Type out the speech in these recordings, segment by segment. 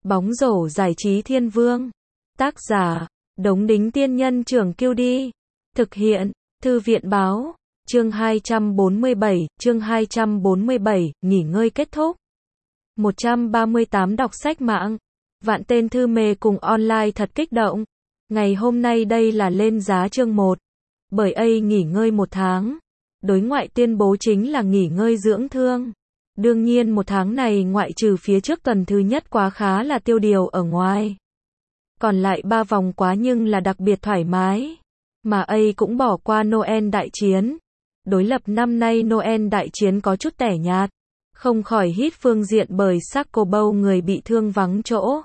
Bóng rổ giải trí thiên vương. Tác giả, Đống Đính Tiên Nhân Trưởng Kiêu Đi. Thực hiện, Thư viện Báo. Chương 247, nghỉ ngơi kết thúc. 138 đọc sách mạng. Vạn tên thư mê cùng online thật kích động. Ngày hôm nay đây là lên giá chương 1. Bởi A nghỉ ngơi 1 tháng. Đối ngoại tuyên bố chính là nghỉ ngơi dưỡng thương. Đương nhiên 1 tháng này ngoại trừ phía trước tuần thứ nhất quá khá là tiêu điều ở ngoài. Còn lại 3 vòng quá nhưng là đặc biệt thoải mái. Mà A cũng bỏ qua Noel đại chiến. Đối lập năm nay Noel đại chiến có chút tẻ nhạt. Không khỏi hít phương diện bởi Chicago Bulls người bị thương vắng chỗ.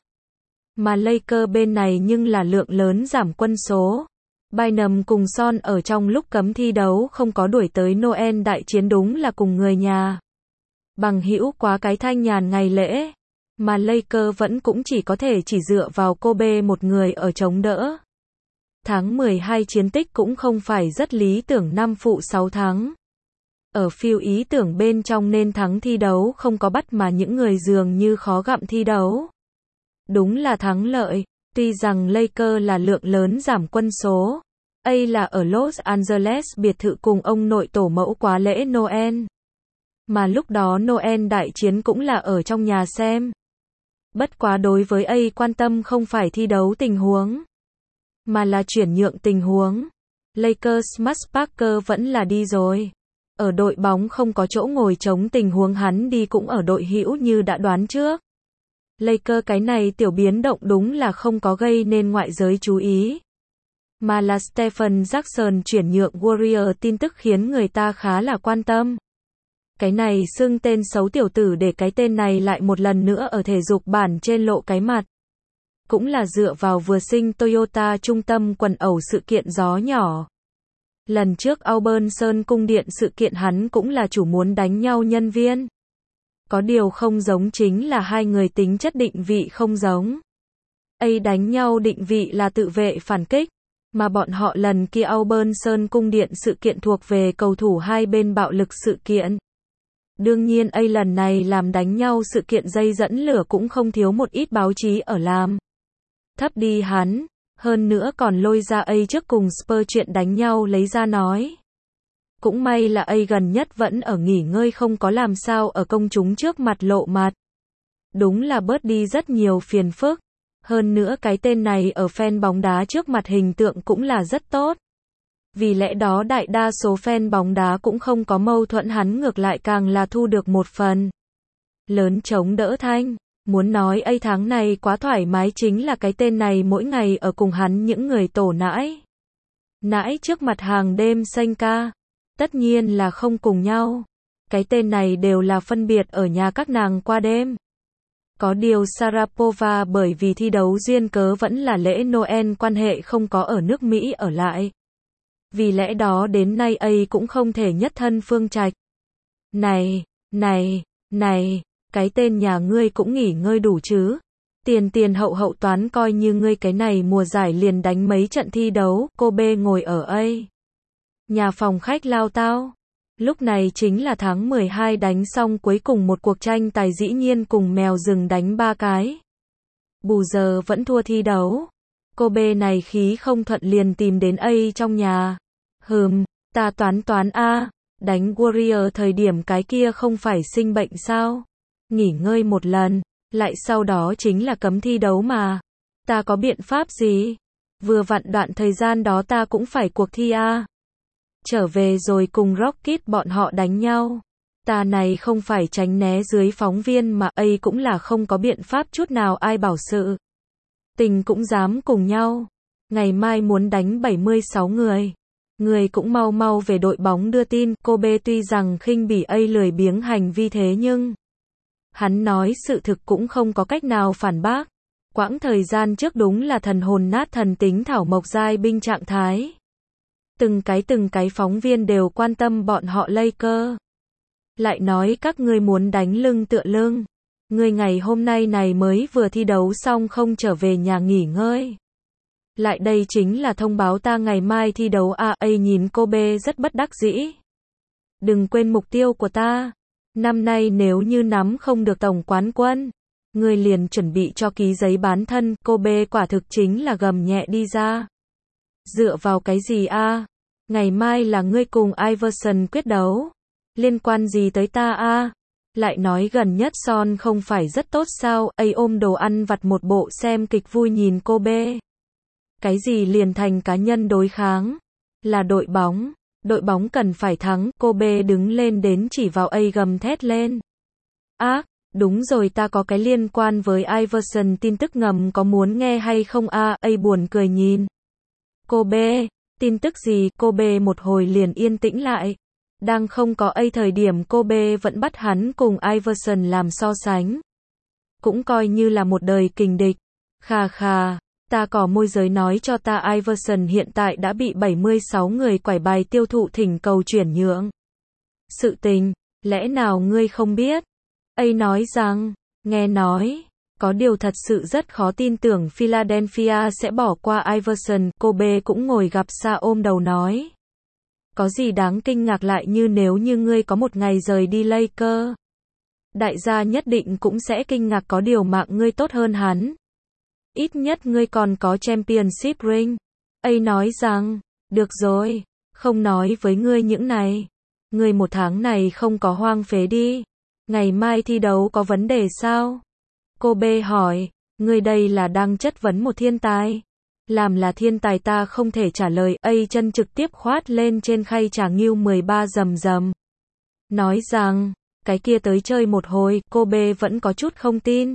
Mà Lakers bên này nhưng là lượng lớn giảm quân số. Bynum cùng Son ở trong lúc cấm thi đấu không có đuổi tới Noel đại chiến đúng là cùng người nhà. Bằng hữu quá cái thanh nhàn ngày lễ. Mà Lakers vẫn cũng chỉ có thể dựa vào Kobe một người ở chống đỡ. Tháng 12 chiến tích cũng không phải rất lý tưởng 5 phụ 6 thắng. Ở phiêu ý tưởng bên trong nên thắng thi đấu không có bắt mà những người dường như khó gặm thi đấu. Đúng là thắng lợi, tuy rằng Lakers là lượng lớn giảm quân số. A là ở Los Angeles biệt thự cùng ông nội tổ mẫu quá lễ Noel. Mà lúc đó Noel đại chiến cũng là ở trong nhà xem. Bất quá đối với A quan tâm không phải thi đấu tình huống, mà là chuyển nhượng tình huống. Lakers Max Parker vẫn là đi rồi. Ở đội bóng không có chỗ ngồi trống tình huống hắn đi cũng ở đội hữu như đã đoán trước. Lakers cái này tiểu biến động đúng là không có gây nên ngoại giới chú ý. Mà là Stephen Jackson chuyển nhượng Warrior tin tức khiến người ta khá là quan tâm. Cái này xưng tên xấu tiểu tử để cái tên này lại một lần nữa ở thể dục bản trên lộ cái mặt. Cũng là dựa vào vừa sinh Toyota trung tâm quần ẩu sự kiện gió nhỏ. Lần trước Auburn Sơn cung điện sự kiện hắn cũng là chủ muốn đánh nhau nhân viên. Có điều không giống chính là hai người tính chất định vị không giống. A đánh nhau định vị là tự vệ phản kích, mà bọn họ lần kia Auburn Sơn cung điện sự kiện thuộc về cầu thủ hai bên bạo lực sự kiện. Đương nhiên A lần này làm đánh nhau sự kiện dây dẫn lửa cũng không thiếu một ít báo chí ở làm thấp đi hắn, hơn nữa còn lôi ra A trước cùng Spurs chuyện đánh nhau lấy ra nói. Cũng may là A gần nhất vẫn ở nghỉ ngơi không có làm sao ở công chúng trước mặt lộ mặt. Đúng là bớt đi rất nhiều phiền phức. Hơn nữa cái tên này ở fan bóng đá trước mặt hình tượng cũng là rất tốt. Vì lẽ đó đại đa số fan bóng đá cũng không có mâu thuẫn hắn ngược lại càng là thu được một phần lớn chống đỡ thanh. Muốn nói A tháng này quá thoải mái chính là cái tên này mỗi ngày ở cùng hắn những người tổ nãi. Nãi trước mặt hàng đêm xanh ca. Tất nhiên là không cùng nhau. Cái tên này đều là phân biệt ở nhà các nàng qua đêm. Có điều Sharapova bởi vì thi đấu duyên cớ vẫn là lễ Noel quan hệ không có ở nước Mỹ ở lại. Vì lẽ đó đến nay A cũng không thể nhất thân Phương Trạch. Này, cái tên nhà ngươi cũng nghỉ ngơi đủ chứ. Tiền hậu toán coi như ngươi cái này mùa giải liền đánh mấy trận thi đấu. Cô B ngồi ở A nhà phòng khách lao tao. Lúc này chính là tháng 12 đánh xong cuối cùng một cuộc tranh tài dĩ nhiên cùng mèo rừng đánh 3 cái. Bù giờ vẫn thua thi đấu. Cô B này khí không thuận liền tìm đến A trong nhà. Ta toán A, đánh Warrior thời điểm cái kia không phải sinh bệnh sao? Nghỉ ngơi một lần, lại sau đó chính là cấm thi đấu mà. Ta có biện pháp gì? Vừa vặn đoạn thời gian đó ta cũng phải cuộc thi A. Trở về rồi cùng Rocket bọn họ đánh nhau. Ta này không phải tránh né dưới phóng viên mà A cũng là không có biện pháp chút nào ai bảo sự. Tình cũng dám cùng nhau. Ngày mai muốn đánh 76 người. Người cũng mau về đội bóng đưa tin. Cô B tuy rằng khinh bỉ A lười biếng hành vi thế nhưng hắn nói sự thực cũng không có cách nào phản bác. Quãng thời gian trước đúng là thần hồn nát thần tính thảo mộc giai binh trạng thái. Từng cái phóng viên đều quan tâm bọn họ Lakers. Lại nói các ngươi muốn đánh lưng tựa lưng. Ngươi ngày hôm nay này mới vừa thi đấu xong không trở về nhà nghỉ ngơi. Lại đây chính là thông báo ta ngày mai thi đấu A nhìn cô B rất bất đắc dĩ. Đừng quên mục tiêu của ta. Năm nay nếu như nắm không được tổng quán quân, Ngươi liền chuẩn bị cho ký giấy bán thân, Kobe quả thực chính là gầm nhẹ đi ra. Dựa vào cái gì a? Ngày mai là ngươi cùng Iverson quyết đấu. Liên quan gì tới ta a? Lại nói gần nhất Son không phải rất tốt sao, ôm đồ ăn vặt một bộ xem kịch vui nhìn Kobe. Cái gì liền thành cá nhân đối kháng? Là đội bóng cần phải thắng, Kobe đứng lên đến chỉ vào gầm thét lên. Đúng rồi, ta có cái liên quan với Iverson tin tức ngầm, có muốn nghe hay không a? Buồn cười nhìn Kobe, tin tức gì? Kobe một hồi liền yên tĩnh lại. Đang không có thời điểm Kobe vẫn bắt hắn cùng Iverson làm so sánh. Cũng coi như là một đời kình địch. Khà khà, ta có môi giới nói cho ta Iverson hiện tại đã bị 76 người quải bài tiêu thụ thỉnh cầu chuyển nhượng. Sự tình, lẽ nào ngươi không biết? Nói rằng, nghe nói, có điều thật sự rất khó tin tưởng Philadelphia sẽ bỏ qua Iverson, Kobe cũng ngồi gặp xa ôm đầu nói. Có gì đáng kinh ngạc, lại như nếu như ngươi có một ngày rời đi Lakers. Đại gia nhất định cũng sẽ kinh ngạc, có điều mạng ngươi tốt hơn hắn. Ít nhất ngươi còn có championship ring. Nói rằng, được rồi, không nói với ngươi những này. Ngươi một tháng này không có hoang phế đi. Ngày mai thi đấu có vấn đề sao? Kobe hỏi, ngươi đây là đang chất vấn một thiên tài. Làm là thiên tài ta không thể trả lời, chân trực tiếp khoát lên trên khay trà nghiêu 13 rầm rầm. Nói rằng, cái kia tới chơi một hồi, Kobe vẫn có chút không tin.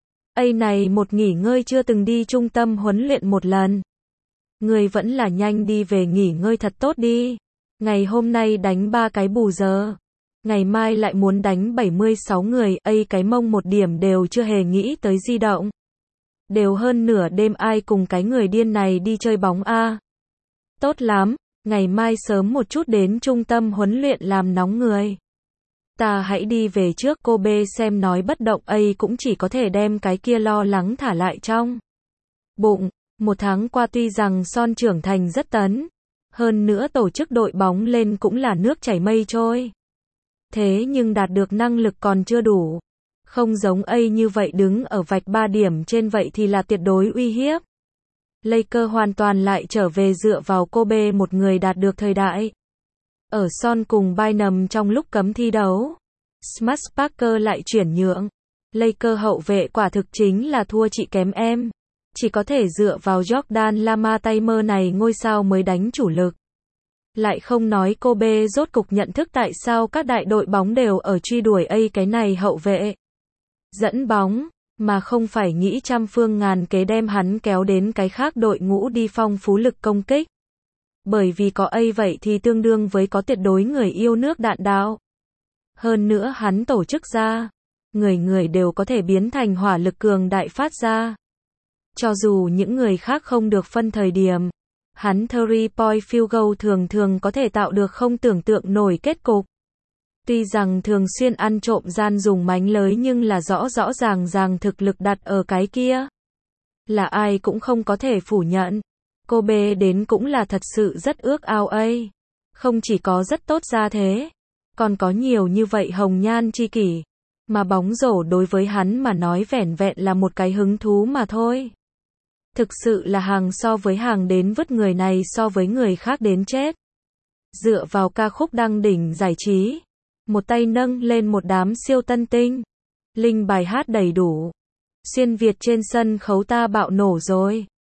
Này một nghỉ ngơi chưa từng đi trung tâm huấn luyện một lần. Ngươi vẫn là nhanh đi về nghỉ ngơi thật tốt đi. Ngày hôm nay đánh 3 cái bù giờ. Ngày mai lại muốn đánh 76 người, cái mông một điểm đều chưa hề nghĩ tới di động. Đều hơn nửa đêm, ai cùng cái người điên này đi chơi bóng a? Tốt lắm, ngày mai sớm một chút đến trung tâm huấn luyện làm nóng người. Ta hãy đi về trước, Kobe xem nói bất động, cũng chỉ có thể đem cái kia lo lắng thả lại trong bụng. Một tháng qua tuy rằng Son trưởng thành rất tấn, hơn nữa tổ chức đội bóng lên cũng là nước chảy mây trôi. Thế nhưng đạt được năng lực còn chưa đủ. Không giống như vậy đứng ở vạch 3 điểm trên vậy thì là tuyệt đối uy hiếp. Lakers hoàn toàn lại trở về dựa vào Kobe một người đạt được thời đại. Ở Son cùng Bynum trong lúc cấm thi đấu, Smuts Parker lại chuyển nhượng. Lakers hậu vệ quả thực chính là thua chị kém em. Chỉ có thể dựa vào Jordan Lama Taylor này ngôi sao mới đánh chủ lực. Lại không nói Kobe rốt cục nhận thức tại sao các đại đội bóng đều ở truy đuổi cái này hậu vệ. Dẫn bóng, mà không phải nghĩ trăm phương ngàn kế đem hắn kéo đến cái khác đội ngũ đi phong phú lực công kích. Bởi vì có vậy thì tương đương với có tuyệt đối người yêu nước đạn đạo. Hơn nữa hắn tổ chức ra, người đều có thể biến thành hỏa lực cường đại phát ra. Cho dù những người khác không được phân thời điểm, hắn 3-point field goal thường có thể tạo được không tưởng tượng nổi kết cục. Tuy rằng thường xuyên ăn trộm gian dùng mánh lới nhưng là rõ ràng thực lực đặt ở cái kia. Là ai cũng không có thể phủ nhận. Kobe đến cũng là thật sự rất ước ao Không chỉ có rất tốt ra thế, còn có nhiều như vậy hồng nhan chi kỷ. Mà bóng rổ đối với hắn mà nói vẻn vẹn là một cái hứng thú mà thôi. Thực sự là hàng so với hàng, đến vứt người này so với người khác đến chết. Dựa vào ca khúc đăng đỉnh giải trí, một tay nâng lên một đám siêu tân tinh. Linh bài hát đầy đủ. Xuyên Việt trên sân khấu ta bạo nổ rồi.